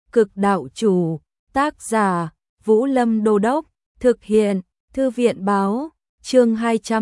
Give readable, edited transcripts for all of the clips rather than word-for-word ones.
Cực đạo chủ, tác giả, Vũ Lâm Đô Đốc, thực hiện, Thư viện báo, chương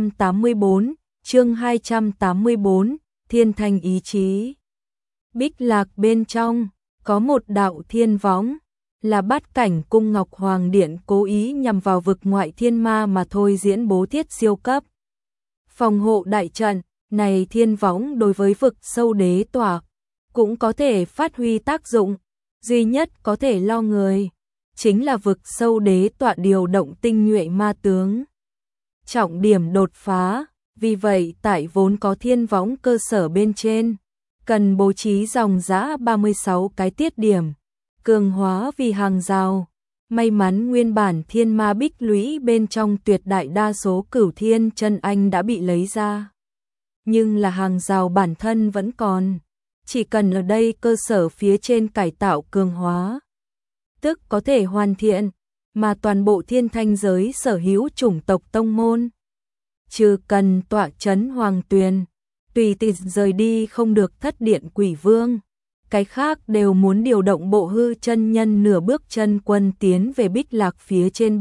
284, Thiên Thành ý chí. Bích Lạc bên trong, có một đạo thiên võng, là bát cảnh cung Ngọc Hoàng Điện cố ý nhằm vào vực ngoại thiên ma mà thôi diễn bố thiết siêu cấp. Phòng hộ đại trận, này thiên võng đối với vực sâu đế tỏa, cũng có thể phát huy tác dụng, duy nhất có thể lo người, chính là vực sâu đế tọa điều động tinh nhuệ ma tướng. Trọng điểm đột phá, vì vậy tại vốn có thiên võng cơ sở bên trên, cần bố trí dòng dã 36 cái tiết điểm, cường hóa vì hàng rào. May mắn nguyên bản thiên ma bích lũy bên trong tuyệt đại đa số cửu thiên chân anh đã bị lấy ra. Nhưng là hàng rào bản thân vẫn còn, chỉ cần ở đây cơ sở phía trên cải tạo cường hóa, tức có thể hoàn thiện, mà toàn bộ thiên thanh giới sở hữu chủng tộc tông môn. Trừ cần tọa trấn hoàng tuyền, tùy tiện rời đi không được thất điện quỷ vương. Cái khác đều muốn điều động bộ hư chân nhân nửa bước chân quân tiến về Bích Lạc phía trên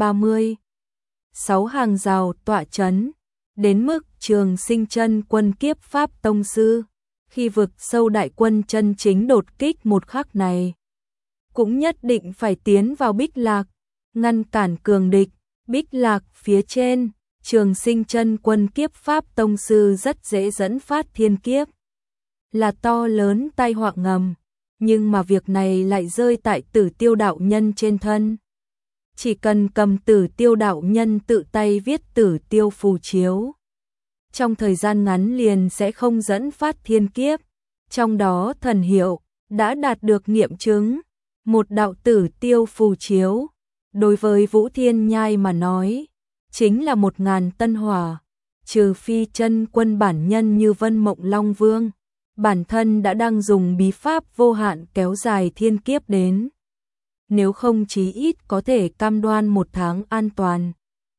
36 hàng rào tọa trấn, đến mức Trường Sinh chân quân kiếp pháp tông sư, khi vực sâu đại quân chân chính đột kích một khắc này, cũng nhất định phải tiến vào Bích Lạc, ngăn cản cường địch. Bích Lạc phía trên, Trường Sinh chân quân kiếp pháp tông sư rất dễ dẫn phát thiên kiếp, là to lớn tai họa ngầm, nhưng mà việc này lại rơi tại Tử Tiêu đạo nhân trên thân. Chỉ cần cầm Tử Tiêu đạo nhân tự tay viết Tử Tiêu phù chiếu, trong thời gian ngắn liền sẽ không dẫn phát thiên kiếp, trong đó thần hiệu đã đạt được nghiệm chứng. Một đạo Tử Tiêu phù chiếu, đối với Vũ Thiên Nhai mà nói, chính là 1000 tân hỏa, trừ phi chân quân bản nhân như Vân Mộng Long Vương, bản thân đã đang dùng bí pháp vô hạn kéo dài thiên kiếp đến. Nếu không chí ít có thể cam đoan 1 tháng an toàn.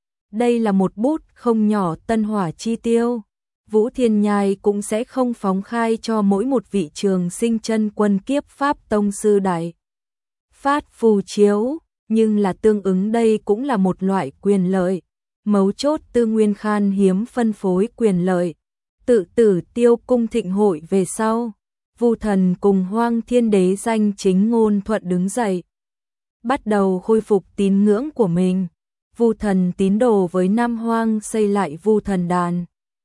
Đây là một bút không nhỏ tân hỏa chi tiêu. Vũ Thiên Nhai cũng sẽ không phóng khai cho mỗi một vị Trường Sinh chân quân kiếp pháp tông sư đại phát phù chiếu, nhưng là tương ứng đây cũng là một loại quyền lợi. Mấu chốt tư nguyên khan hiếm phân phối quyền lợi. Tự Tử Tiêu cung thịnh hội về sau, Vu Thần cùng Hoang Thiên Đế danh chính ngôn thuận đứng dậy, bắt đầu khôi phục tín ngưỡng của mình. Vu Thần tín đồ với Nam Hoang xây lại Vu Thần đàn,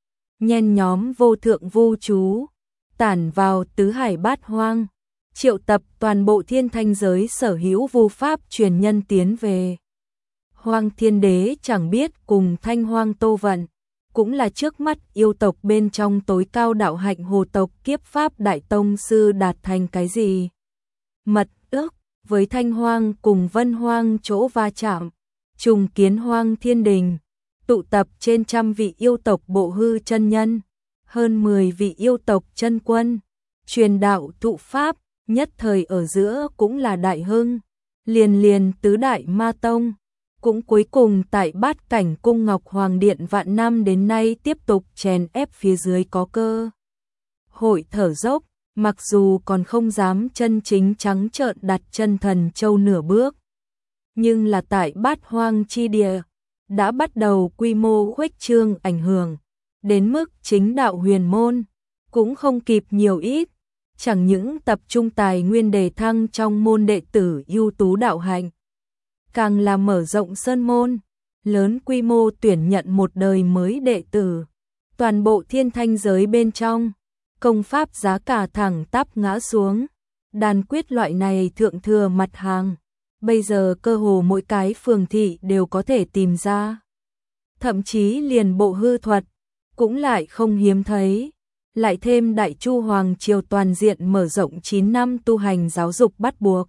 nhen nhóm vô thượng vu chú, tản vào tứ hải bát hoang, triệu tập toàn bộ thiên thanh giới sở hữu vu pháp truyền nhân tiến về. Hoang Thiên Đế chẳng biết cùng Thanh Hoang Tô Vận, cũng là trước mắt yêu tộc bên trong tối cao đạo hạnh hồ tộc kiếp pháp đại tông sư đạt thành cái gì. Mật ước với Thanh Hoang cùng Vân Hoang chỗ va chạm, trùng kiến Hoang Thiên Đình, tụ tập trên 100 vị yêu tộc bộ hư chân nhân, hơn 10 vị yêu tộc chân quân, truyền đạo thụ pháp, nhất thời ở giữa cũng là đại hưng, liền tứ đại ma tông. Cũng cuối cùng tại bát cảnh cung Ngọc Hoàng Điện vạn năm đến nay tiếp tục chèn ép phía dưới có cơ hội thở dốc, mặc dù còn không dám chân chính trắng trợn đặt chân Thần Châu nửa bước. Nhưng là tại bát hoang chi địa, đã bắt đầu quy mô khuếch trương ảnh hưởng, đến mức chính đạo huyền môn, cũng không kịp nhiều ít, chẳng những tập trung tài nguyên đề thăng trong môn đệ tử ưu tú đạo hạnh, càng là mở rộng sơn môn, lớn quy mô tuyển nhận một đời mới đệ tử. Toàn bộ thiên thanh giới bên trong, công pháp giá cả thẳng tắp ngã xuống, đàn quyết loại này thượng thừa mặt hàng, bây giờ cơ hồ mỗi cái phường thị đều có thể tìm ra. Thậm chí liền bộ hư thuật, cũng lại không hiếm thấy. Lại thêm Đại Chu Hoàng Triều toàn diện mở rộng 9 năm tu hành giáo dục bắt buộc.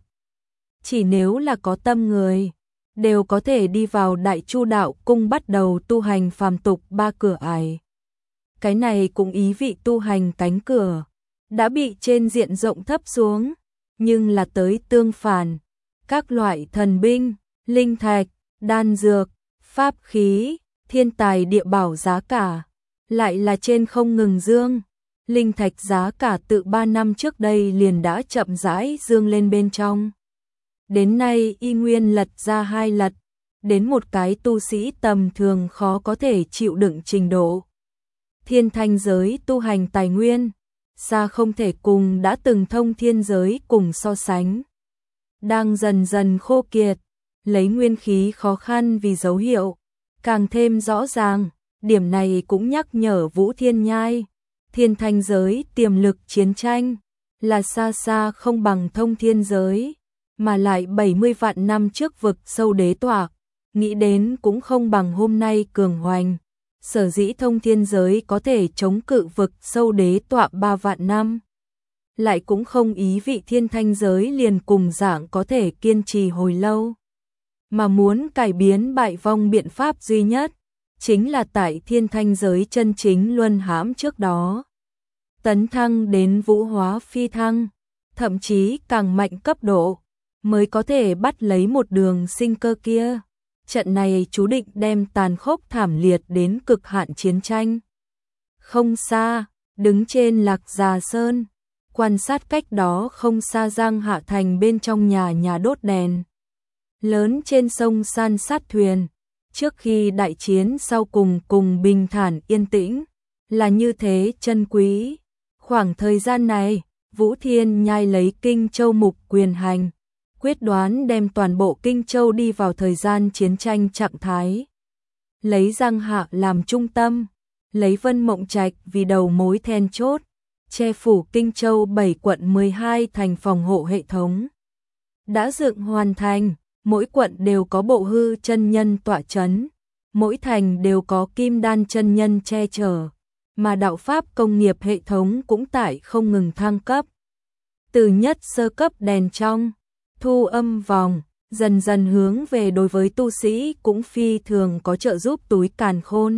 Chỉ nếu là có tâm người, đều có thể đi vào Đại Chu đạo cung bắt đầu tu hành phàm tục 3 cửa ải. Cái này cũng ý vị tu hành cánh cửa đã bị trên diện rộng thấp xuống, nhưng là tới tương phản, các loại thần binh, linh thạch, đan dược, pháp khí, thiên tài địa bảo giá cả lại là trên không ngừng dương. Linh thạch giá cả tự 3 năm trước đây liền đã chậm rãi dương lên bên trong. Đến nay y nguyên lật ra 2 lật, đến một cái tu sĩ tầm thường khó có thể chịu đựng trình độ. Thiên thanh giới tu hành tài nguyên, xa không thể cùng đã từng thông thiên giới cùng so sánh. Đang dần dần khô kiệt, lấy nguyên khí khó khăn vì dấu hiệu, càng thêm rõ ràng, điểm này cũng nhắc nhở Vũ Thiên Nhai. Thiên thanh giới tiềm lực chiến tranh là xa xa không bằng thông thiên giới, mà lại 70 vạn năm trước vực sâu đế tọa, nghĩ đến cũng không bằng hôm nay cường hoành. Sở dĩ thông thiên giới có thể chống cự vực sâu đế tọa 3 vạn năm, lại cũng không ý vị thiên thanh giới liền cùng dạng có thể kiên trì hồi lâu. Mà muốn cải biến bại vong biện pháp duy nhất, chính là tại thiên thanh giới chân chính luân hãm trước đó. Tấn thăng đến vũ hóa phi thăng, thậm chí càng mạnh cấp độ, mới có thể bắt lấy một đường sinh cơ kia. Trận này chú định đem tàn khốc thảm liệt đến cực hạn chiến tranh. Không xa, đứng trên Lạc Già Sơn, quan sát cách đó không xa Giang Hạ Thành bên trong nhà đốt đèn. Lớn trên sông san sát thuyền, trước khi đại chiến sau cùng bình thản yên tĩnh, là như thế chân quý. Khoảng thời gian này, Vũ Thiên Nhai lấy Kinh Châu mục quyền hành, quyết đoán đem toàn bộ Kinh Châu đi vào thời gian chiến tranh trạng thái. Lấy Giang Hạ làm trung tâm, lấy Vân Mộng Trạch vì đầu mối then chốt, che phủ Kinh Châu 7 quận 12 thành phòng hộ hệ thống. Đã dựng hoàn thành, mỗi quận đều có Bộ Hư chân nhân tọa chấn, mỗi thành đều có Kim Đan chân nhân che chở, mà đạo pháp công nghiệp hệ thống cũng tại không ngừng thăng cấp. Từ nhất sơ cấp đèn trong, thu âm vòng, dần dần hướng về đối với tu sĩ cũng phi thường có trợ giúp túi càn khôn.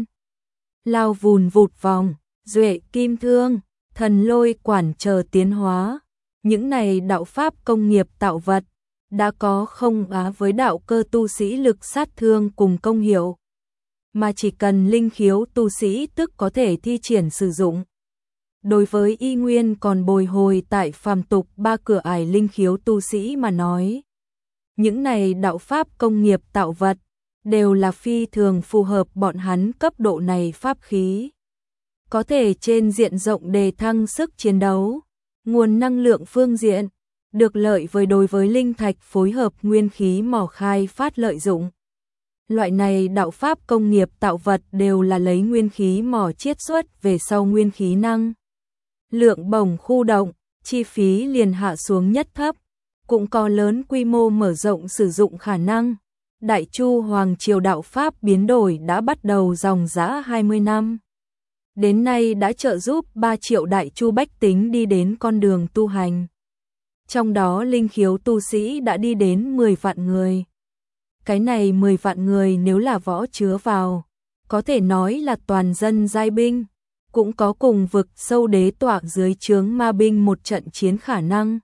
Lao vùn vụt vòng, duệ kim thương, thần lôi quản chờ tiến hóa, những này đạo pháp công nghiệp tạo vật, đã có không á với đạo cơ tu sĩ lực sát thương cùng công hiệu, mà chỉ cần linh khiếu tu sĩ tức có thể thi triển sử dụng. Đối với y nguyên còn bồi hồi tại phàm tục 3 cửa ải linh khiếu tu sĩ mà nói, những này đạo pháp công nghiệp tạo vật đều là phi thường phù hợp bọn hắn cấp độ này pháp khí. Có thể trên diện rộng đề thăng sức chiến đấu, nguồn năng lượng phương diện, được lợi với đối với linh thạch phối hợp nguyên khí mỏ khai phát lợi dụng. Loại này đạo pháp công nghiệp tạo vật đều là lấy nguyên khí mỏ chiết xuất về sau nguyên khí năng. Lượng bổng khu động, chi phí liền hạ xuống nhất thấp, cũng có lớn quy mô mở rộng sử dụng khả năng. Đại Chu Hoàng Triều đạo pháp biến đổi đã bắt đầu dòng dã 20 năm. Đến nay đã trợ giúp 3 triệu Đại Chu bách tính đi đến con đường tu hành. Trong đó linh khiếu tu sĩ đã đi đến 10 vạn người. Cái này 10 vạn người nếu là võ chứa vào, có thể nói là toàn dân giai binh, cũng có cùng vực sâu đế tọa dưới trướng ma binh một trận chiến khả năng,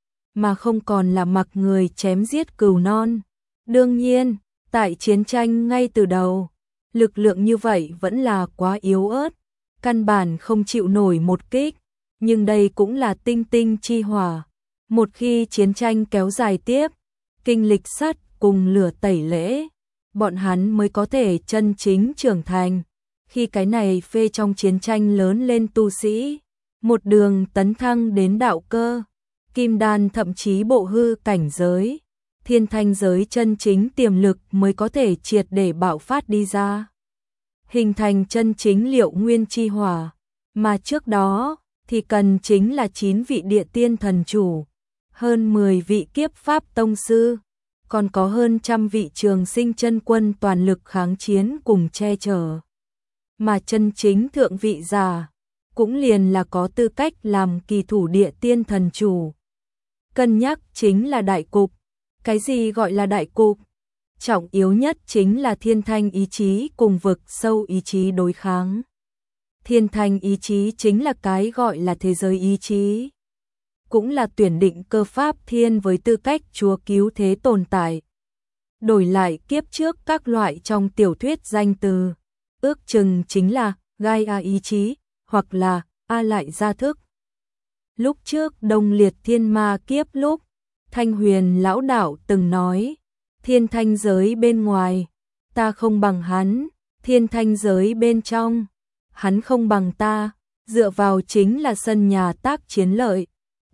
mà không còn là mặc người chém giết cừu non. Đương nhiên, tại chiến tranh ngay từ đầu, lực lượng như vậy vẫn là quá yếu ớt, căn bản không chịu nổi một kích, nhưng đây cũng là tinh tinh chi hỏa. Một khi chiến tranh kéo dài tiếp, kinh lịch sắt cùng lửa tẩy lễ, bọn hắn mới có thể chân chính trưởng thành. Khi cái này phê trong chiến tranh lớn lên tu sĩ, một đường tấn thăng đến đạo cơ, kim đan thậm chí bộ hư cảnh giới, thiên thanh giới chân chính tiềm lực mới có thể triệt để bạo phát đi ra. Hình thành chân chính liệu nguyên chi hỏa, mà trước đó thì cần chính là 9 vị địa tiên thần chủ, hơn 10 vị kiếp pháp tông sư, còn có hơn 100 vị trường sinh chân quân toàn lực kháng chiến cùng che chở. Mà chân chính thượng vị giả, cũng liền là có tư cách làm kỳ thủ địa tiên thần chủ. Cân nhắc chính là đại cục. Cái gì gọi là đại cục? Trọng yếu nhất chính là thiên thanh ý chí cùng vực sâu ý chí đối kháng. Thiên thanh ý chí chính là cái gọi là thế giới ý chí, cũng là tuyển định cơ pháp thiên với tư cách chúa cứu thế tồn tại. Đổi lại kiếp trước các loại trong tiểu thuyết danh từ, ước chừng chính là Gaia ý chí, hoặc là A lại gia thức. Lúc trước Đông Liệt Thiên Ma kiếp lúc, Thanh Huyền lão đạo từng nói, thiên thanh giới bên ngoài, ta không bằng hắn, thiên thanh giới bên trong, hắn không bằng ta, dựa vào chính là sân nhà tác chiến lợi.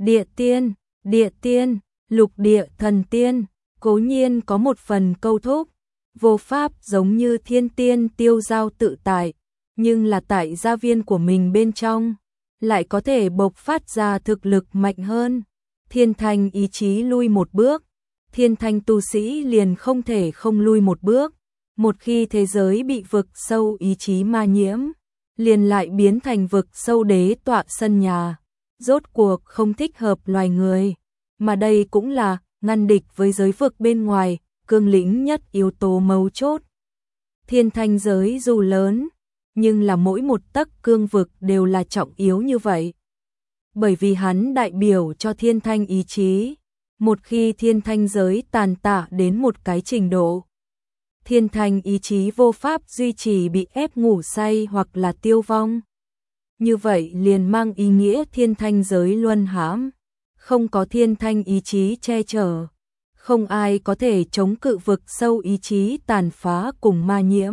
Địa tiên, lục địa thần tiên, cố nhiên có một phần câu thúc, vô pháp giống như thiên tiên tiêu giao tự tại, nhưng là tại gia viên của mình bên trong, lại có thể bộc phát ra thực lực mạnh hơn. Thiên thanh ý chí lui một bước, thiên thanh tu sĩ liền không thể không lui một bước. Một khi thế giới bị vực sâu ý chí ma nhiễm, liền lại biến thành vực sâu đế tọa sân nhà, rốt cuộc không thích hợp loài người, mà đây cũng là ngăn địch với giới vực bên ngoài, cương lĩnh nhất yếu tố mấu chốt. Thiên thanh giới dù lớn, nhưng là mỗi một tấc cương vực đều là trọng yếu như vậy. Bởi vì hắn đại biểu cho thiên thanh ý chí, một khi thiên thanh giới tàn tạ đến một cái trình độ, thiên thanh ý chí vô pháp duy trì bị ép ngủ say hoặc là tiêu vong. Như vậy liền mang ý nghĩa thiên thanh giới luân hãm, không có thiên thanh ý chí che chở, không ai có thể chống cự vực sâu ý chí tàn phá cùng ma nhiễm.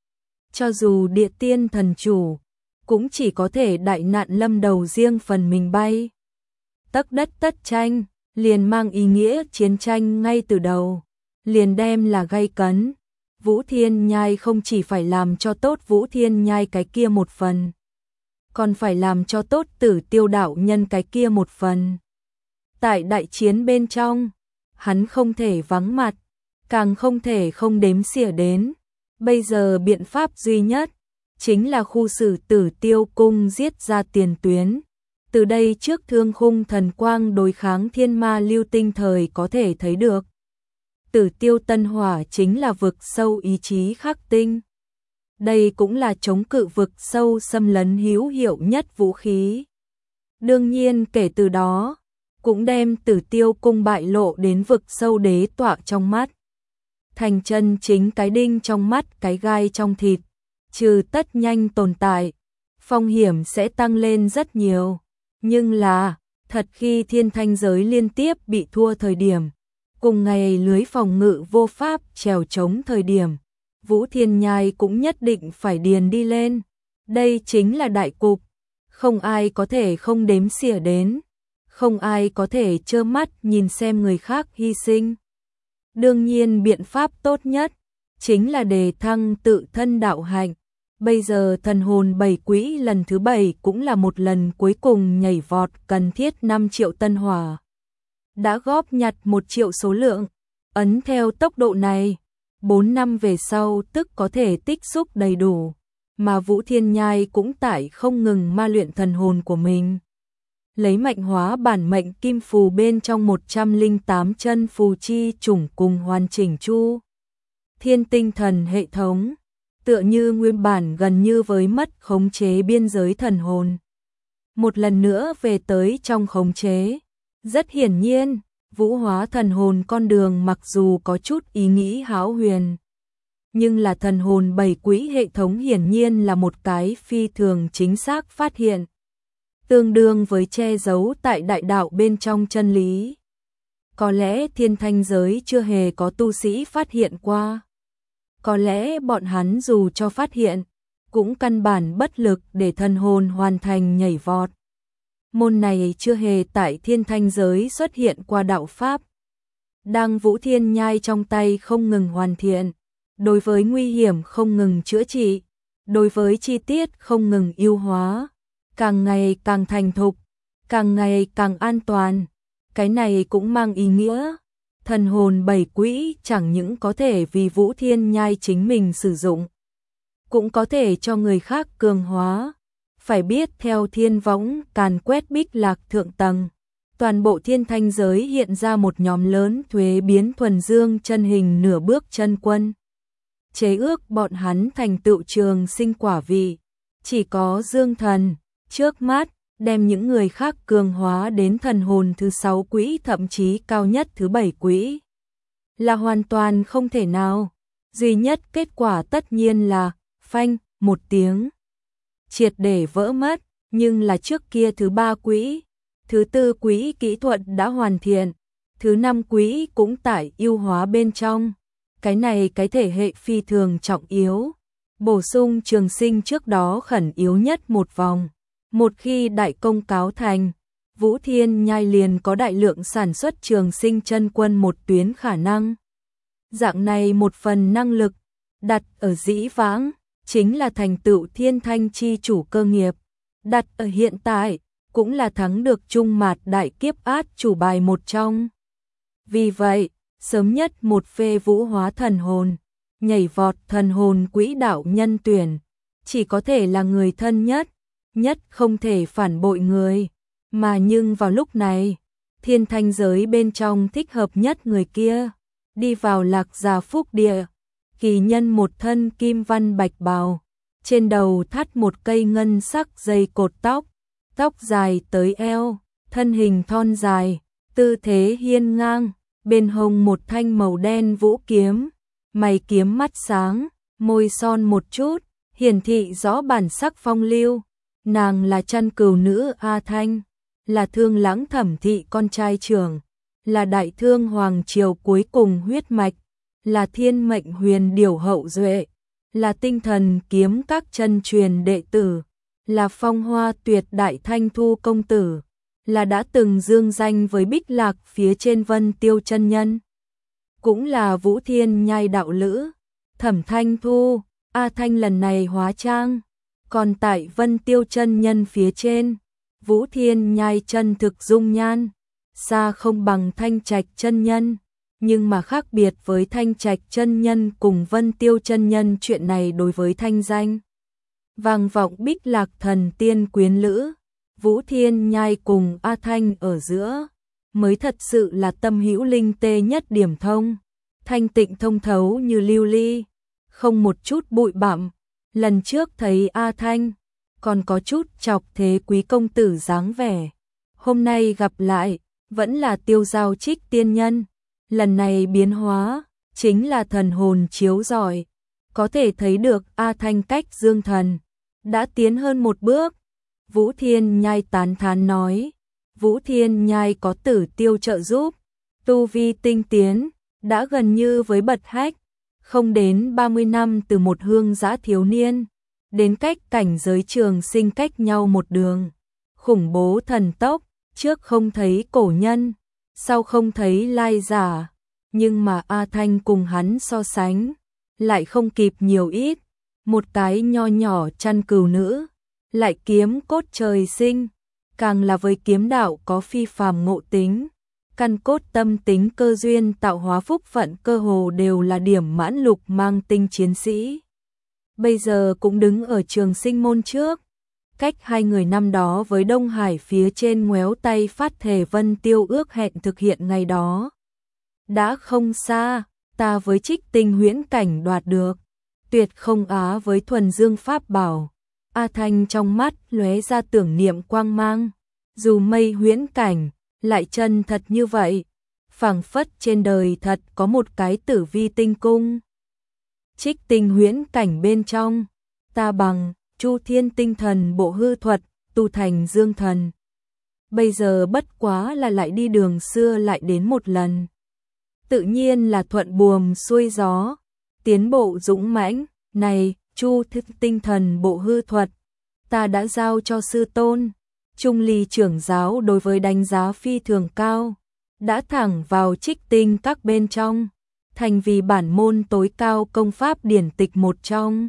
Cho dù địa tiên thần chủ, cũng chỉ có thể đại nạn lâm đầu riêng phần mình bay. Tấc đất tất tranh, liền mang ý nghĩa chiến tranh ngay từ đầu, liền đem là gay cấn. Vũ Thiên Nhai không chỉ phải làm cho tốt Vũ Thiên Nhai cái kia một phần, còn phải làm cho tốt Tử Tiêu đạo nhân cái kia một phần. Tại đại chiến bên trong, hắn không thể vắng mặt, càng không thể không đếm xỉa đến. Bây giờ biện pháp duy nhất chính là khu xử Tử Tiêu cung giết ra tiền tuyến. Từ đây trước Thương Khung thần quang đối kháng thiên ma lưu tinh thời có thể thấy được. Tử Tiêu tân hỏa chính là vực sâu ý chí khắc tinh. Đây cũng là chống cự vực sâu xâm lấn hữu hiệu nhất vũ khí. Đương nhiên kể từ đó, cũng đem Tử Tiêu cung bại lộ đến vực sâu đế tọa trong mắt. Thành chân chính cái đinh trong mắt, cái gai trong thịt, trừ tất nhanh tồn tại, phong hiểm sẽ tăng lên rất nhiều. Nhưng là, thật khi thiên thanh giới liên tiếp bị thua thời điểm, cùng ngày lưới phòng ngự vô pháp trèo chống thời điểm, Vũ Thiên Nhai cũng nhất định phải điền đi lên. Đây chính là đại cục, không ai có thể không đếm xỉa đến, không ai có thể trơ mắt nhìn xem người khác hy sinh. Đương nhiên biện pháp tốt nhất chính là đề thăng tự thân đạo hạnh. Bây giờ thần hồn 7 quỹ lần thứ 7 cũng là một lần cuối cùng nhảy vọt cần thiết 5 triệu tân hỏa. Đã góp nhặt 1 triệu số lượng, ấn theo tốc độ này, 4 năm về sau tức có thể tích xúc đầy đủ, mà Vũ Thiên Nhai cũng tại không ngừng ma luyện thần hồn của mình. Lấy mạnh hóa bản mệnh kim phù bên trong 108 chân phù chi chủng cùng hoàn chỉnh chu thiên tinh thần hệ thống, tựa như nguyên bản gần như với mất khống chế biên giới thần hồn. Một lần nữa về tới trong khống chế. Rất hiển nhiên, vũ hóa thần hồn con đường mặc dù có chút ý nghĩ hão huyền, nhưng là thần hồn 7 quỹ hệ thống hiển nhiên là một cái phi thường chính xác phát hiện, tương đương với che giấu tại đại đạo bên trong chân lý. Có lẽ thiên thanh giới chưa hề có tu sĩ phát hiện qua. Có lẽ bọn hắn dù cho phát hiện, cũng căn bản bất lực để thần hồn hoàn thành nhảy vọt. Môn này chưa hề tại thiên thanh giới xuất hiện qua đạo pháp. Đang Vũ Thiên Nhai trong tay không ngừng hoàn thiện, đối với nguy hiểm không ngừng chữa trị, đối với chi tiết không ngừng ưu hóa, càng ngày càng thành thục, càng ngày càng an toàn. Cái này cũng mang ý nghĩa, thần hồn 7 quỹ chẳng những có thể vì Vũ Thiên Nhai chính mình sử dụng, cũng có thể cho người khác cường hóa. Phải biết theo thiên võng càn quét Bích Lạc thượng tầng, toàn bộ thiên thanh giới hiện ra một nhóm lớn thuế biến thuần dương chân hình nửa bước chân quân. Chế ước bọn hắn thành tựu trường sinh quả vị, chỉ có dương thần, trước mắt, đem những người khác cường hóa đến thần hồn thứ 6 quỹ thậm chí cao nhất thứ 7 quỹ. Là hoàn toàn không thể nào, duy nhất kết quả tất nhiên là, phanh, một tiếng. Triệt để vỡ mất, nhưng là trước kia thứ 3 quỹ, thứ 4 quỹ kỹ thuật đã hoàn thiện, Thứ 5 quỹ cũng tại ưu hóa bên trong. Cái này cái thể hệ phi thường trọng yếu. Bổ sung trường sinh trước đó khẩn yếu nhất một vòng. Một khi đại công cáo thành, Vũ Thiên Nhai liền có đại lượng sản xuất trường sinh chân quân một tuyến khả năng. Dạng này một phần năng lực, đặt ở dĩ vãng, chính là thành tựu thiên thanh chi chủ cơ nghiệp. Đặt ở hiện tại, cũng là thắng được trung mạt đại kiếp át chủ bài một trong. Vì vậy, sớm nhất một phê vũ hóa thần hồn, nhảy vọt thần hồn quỹ đạo nhân tuyển, chỉ có thể là người thân nhất không thể phản bội người. Mà nhưng vào lúc này, thiên thanh giới bên trong thích hợp nhất người kia, đi vào Lạc Gia Phúc Địa, kỳ nhân một thân kim văn bạch bào, trên đầu thắt một cây ngân sắc dây cột tóc, tóc dài tới eo, thân hình thon dài, tư thế hiên ngang, bên hông một thanh màu đen vũ kiếm, mày kiếm mắt sáng, môi son một chút, hiển thị rõ bản sắc phong lưu. Nàng là Chân Cừu nữ A Thanh, là Thương Lãng Thẩm thị con trai trưởng, là Đại Thương hoàng triều cuối cùng huyết mạch, là Thiên Mệnh Huyền Điểu hậu duệ, là Tinh Thần kiếm các chân truyền đệ tử, là Phong Hoa Tuyệt đại thanh thu công tử, là đã từng dương danh với Bích Lạc phía trên Vân Tiêu chân nhân, cũng là Vũ Thiên Nhai đạo lữ. Thẩm Thanh Thu, A Thanh lần này hóa trang, còn tại Vân Tiêu chân nhân phía trên, Vũ Thiên Nhai chân thực dung nhan, xa không bằng Thanh Trạch chân nhân, nhưng mà khác biệt với Thanh Trạch chân nhân cùng Vân Tiêu chân nhân, chuyện này đối với thanh danh vang vọng Bích Lạc thần tiên quyến lữ, Vũ Thiên Nhai cùng A Thanh ở giữa, mới thật sự là tâm hữu linh tê nhất điểm thông, thanh tịnh thông thấu như lưu ly, không một chút bụi bặm. Lần trước thấy A Thanh, còn có chút chọc thế quý công tử dáng vẻ. Hôm nay gặp lại, vẫn là tiêu giao trích tiên nhân. Lần này biến hóa, chính là thần hồn chiếu rọi. Có thể thấy được A Thanh cách dương thần, đã tiến hơn một bước. Vũ Thiên Nhai tán thán nói, Vũ Thiên Nhai có Tử Tiêu trợ giúp, tu vi tinh tiến, đã gần như với bật hách. Không đến 30 năm từ một hương dã thiếu niên, đến cách cảnh giới trường sinh cách nhau một đường. Khủng bố thần tốc, trước không thấy cổ nhân, sau không thấy lai giả, nhưng mà A Thanh cùng hắn so sánh, lại không kịp nhiều ít. Một cái nho nhỏ Chân Cừu nữ, lại kiếm cốt trời sinh, càng là với kiếm đạo có phi phàm ngộ tính. Căn cốt tâm tính cơ duyên tạo hóa phúc phận cơ hồ đều là điểm mãn lục mang tinh chiến sĩ. Bây giờ cũng đứng ở trường sinh môn trước. Cách hai người năm đó với Đông Hải phía trên ngoéo tay phát thề Vân Tiêu ước hẹn thực hiện ngày đó. Đã không xa, ta với Trích Tinh huyễn cảnh đoạt được. Tuyệt không á với thuần dương pháp bảo. A Thanh trong mắt lóe ra tưởng niệm quang mang. Dù mây huyễn cảnh, lại chân thật như vậy, phảng phất trên đời thật có một cái Tử Vi tinh cung. Trích Tinh huyễn cảnh bên trong, ta bằng Chu Thiên tinh thần bộ hư thuật, tu thành dương thần. Bây giờ bất quá là lại đi đường xưa lại đến một lần. Tự nhiên là thuận buồm xuôi gió, tiến bộ dũng mãnh. Này, Chu Thiên tinh thần bộ hư thuật, ta đã giao cho sư tôn. Trung Ly trưởng giáo đối với đánh giá phi thường cao, đã thẳng vào Trích Tinh các bên trong, thành vì bản môn tối cao công pháp điển tịch một trong.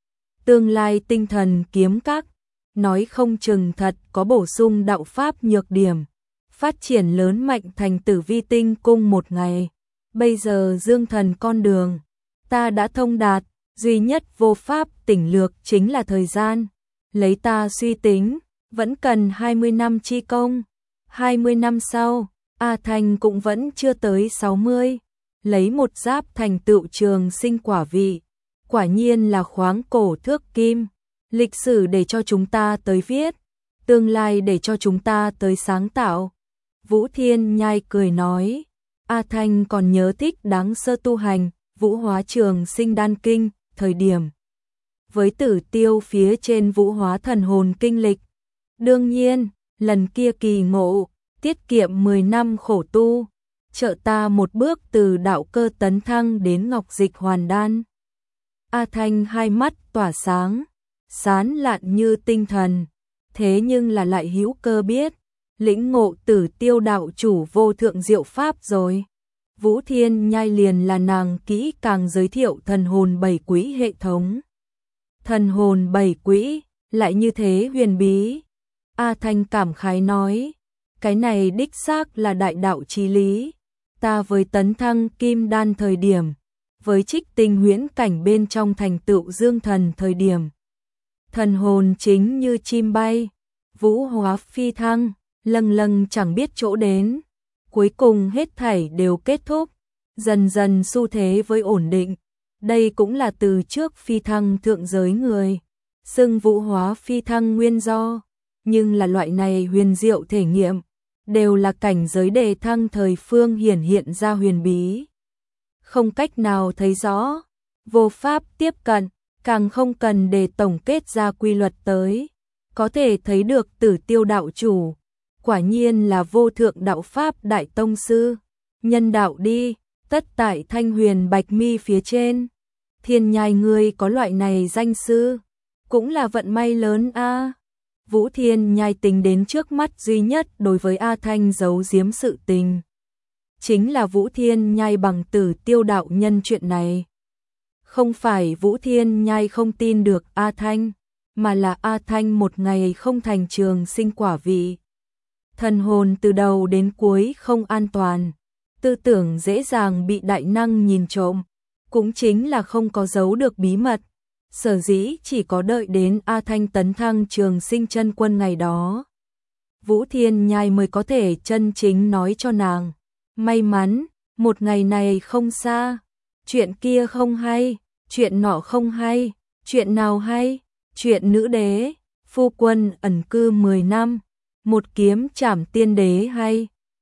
Tương lai tinh thần kiếm các, nói không chừng thật có bổ sung đạo pháp nhược điểm, phát triển lớn mạnh thành Tử Vi tinh cung một ngày. Bây giờ dương thần con đường, ta đã thông đạt, duy nhất vô pháp tỉnh lược chính là thời gian. Lấy ta suy tính, vẫn cần 20 năm chi công. 20 năm sau, A Thanh cũng vẫn chưa tới 60. Lấy một giáp thành tựu trường sinh quả vị. Quả nhiên là khoáng cổ thước kim. Lịch sử để cho chúng ta tới viết, tương lai để cho chúng ta tới sáng tạo. Vũ Thiên Nhai cười nói, A Thanh còn nhớ thích đáng sơ tu hành, vũ hóa trường sinh đan kinh, thời điểm. Với Tử Tiêu phía trên vũ hóa thần hồn kinh lịch. Đương nhiên, lần kia kỳ ngộ, tiết kiệm 10 năm khổ tu, trợ ta một bước từ đạo cơ tấn thăng đến ngọc dịch hoàn đan. A Thanh hai mắt tỏa sáng, sán lạn như tinh thần, thế nhưng là lại hữu cơ biết, lĩnh ngộ Tử Tiêu đạo chủ vô thượng diệu pháp rồi. Vũ Thiên Nhai liền là nàng kỹ càng giới thiệu thần hồn bảy quỹ hệ thống. Thần hồn bảy quỹ, lại như thế huyền bí. A Thanh cảm khái nói, cái này đích xác là đại đạo chí lý. Ta với tấn thăng kim đan thời điểm, với trích tinh huyễn cảnh bên trong thành tựu dương thần thời điểm. Thần hồn chính như chim bay, vũ hóa phi thăng, lâng lâng chẳng biết chỗ đến. Cuối cùng hết thảy đều kết thúc, dần dần xu thế với ổn định. Đây cũng là từ trước phi thăng thượng giới người, xưng vũ hóa phi thăng nguyên do. Nhưng là loại này huyền diệu thể nghiệm, đều là cảnh giới đề thăng thời phương hiện ra huyền bí. Không cách nào thấy rõ, vô pháp tiếp cận, càng không cần để tổng kết ra quy luật tới. Có thể thấy được Tử Tiêu đạo chủ, quả nhiên là vô thượng đạo pháp đại tông sư. Nhân đạo đi, tất tại Thanh Huyền Bạch Mi phía trên. Thiên Nhai ngươi có loại này danh sư, cũng là vận may lớn a. Vũ Thiên Nhai tính đến trước mắt duy nhất đối với A Thanh giấu giếm sự tình, chính là Vũ Thiên Nhai bằng Tử Tiêu đạo nhân chuyện này. Không phải Vũ Thiên Nhai không tin được A Thanh, mà là A Thanh một ngày không thành trường sinh quả vị. Thần hồn từ đầu đến cuối không an toàn, tư tưởng dễ dàng bị đại năng nhìn trộm, cũng chính là không có giấu được bí mật. Sở dĩ chỉ có đợi đến A Thanh tấn thăng trường sinh chân quân ngày đó, Vũ Thiên Nhai mới có thể chân chính nói cho nàng. May mắn, một ngày này không xa, chuyện kia không hay, chuyện nọ không hay, chuyện nào hay, chuyện nữ đế, phu quân ẩn cư 10 năm, một kiếm trảm tiên đế hay.